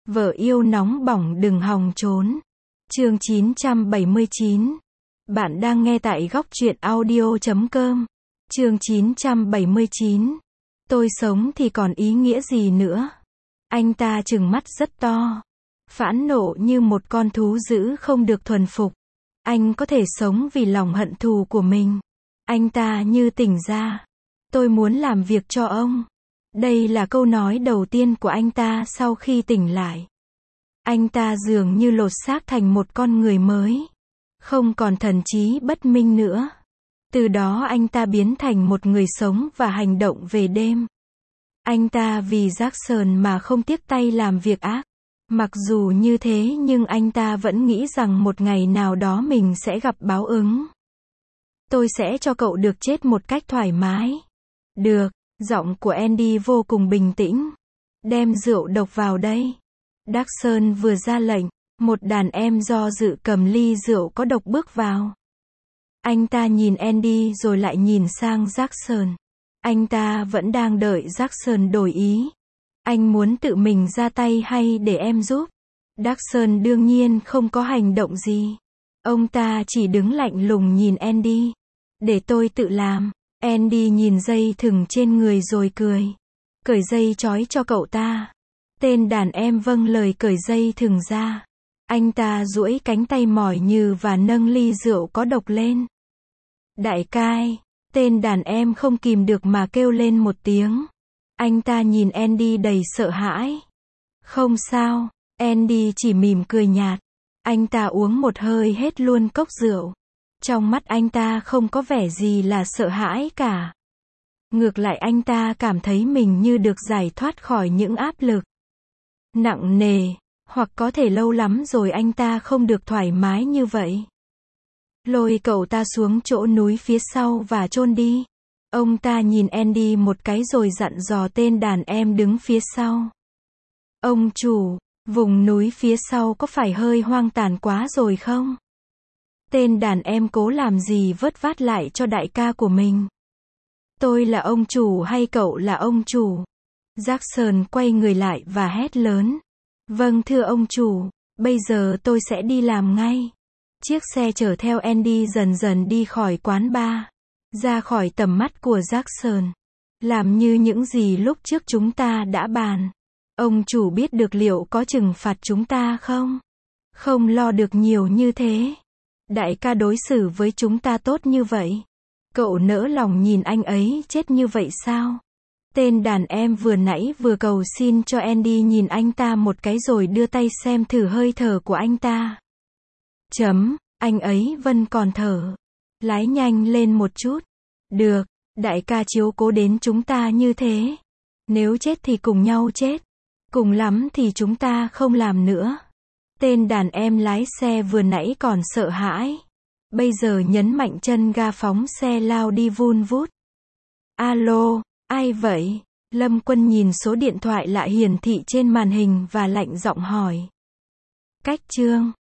Vợ yêu nóng bỏng đừng hòng trốn. Chương 979. Bạn đang nghe tại góc truyện audio.com. Chương 979. Tôi sống thì còn ý nghĩa gì nữa? Anh ta trừng mắt rất to, phẫn nộ như một con thú dữ không được thuần phục. Anh có thể sống vì lòng hận thù của mình. Anh ta như tỉnh ra. Tôi muốn làm việc cho ông. Đây là câu nói đầu tiên của anh ta sau khi tỉnh lại. Anh ta dường như lột xác thành một con người mới. Không còn thần trí bất minh nữa. Từ đó anh ta biến thành một người sống và hành động về đêm. Anh ta vì Jackson mà không tiếc tay làm việc ác. Mặc dù như thế nhưng anh ta vẫn nghĩ rằng một ngày nào đó mình sẽ gặp báo ứng. Tôi sẽ cho cậu được chết một cách thoải mái. Được, giọng của Andy vô cùng bình tĩnh. Đem rượu độc vào đây. Jackson vừa ra lệnh, một đàn em do dự cầm ly rượu có độc bước vào. Anh ta nhìn Andy rồi lại nhìn sang Jackson. Anh ta vẫn đang đợi Jackson đổi ý. Anh muốn tự mình ra tay hay để em giúp? Jackson đương nhiên không có hành động gì. Ông ta chỉ đứng lạnh lùng nhìn Andy. Để tôi tự làm. Andy nhìn dây thừng trên người rồi cười. Cởi dây trói cho cậu ta. Tên đàn em vâng lời cởi dây thừng ra. Anh ta duỗi cánh tay mỏi như và nâng ly rượu có độc lên. Đại cai, tên đàn em không kìm được mà kêu lên một tiếng. Anh ta nhìn Andy đầy sợ hãi. Không sao, Andy chỉ mỉm cười nhạt. Anh ta uống một hơi hết luôn cốc rượu. Trong mắt anh ta không có vẻ gì là sợ hãi cả. Ngược lại anh ta cảm thấy mình như được giải thoát khỏi những áp lực nặng nề, hoặc có thể lâu lắm rồi anh ta không được thoải mái như vậy. Lôi cậu ta xuống chỗ núi phía sau và chôn đi. Ông ta nhìn Andy một cái rồi dặn dò tên đàn em đứng phía sau. Ông chủ, vùng núi phía sau có phải hơi hoang tàn quá rồi không? Tên đàn em cố làm gì vớt vát lại cho đại ca của mình. Tôi là ông chủ hay cậu là ông chủ? Jackson quay người lại và hét lớn. Vâng thưa ông chủ, bây giờ tôi sẽ đi làm ngay. Chiếc xe chở theo Andy dần dần đi khỏi quán bar, ra khỏi tầm mắt của Jackson. Làm như những gì lúc trước chúng ta đã bàn. Ông chủ biết được liệu có trừng phạt chúng ta không? Không lo được nhiều như thế. Đại ca đối xử với chúng ta tốt như vậy. Cậu nỡ lòng nhìn anh ấy chết như vậy sao? Tên đàn em vừa nãy vừa cầu xin cho Andy nhìn anh ta một cái rồi đưa tay xem thử hơi thở của anh ta. Anh ấy vẫn còn thở. Lái nhanh lên một chút. Được, đại ca chiếu cố đến chúng ta như thế. Nếu chết thì cùng nhau chết. Cùng lắm thì chúng ta không làm nữa. Tên đàn em lái xe vừa nãy còn sợ hãi. Bây giờ nhấn mạnh chân ga phóng xe lao đi vun vút. Alo, ai vậy? Lâm Quân nhìn số điện thoại lạ hiển thị trên màn hình và lạnh giọng hỏi. Cách Trương.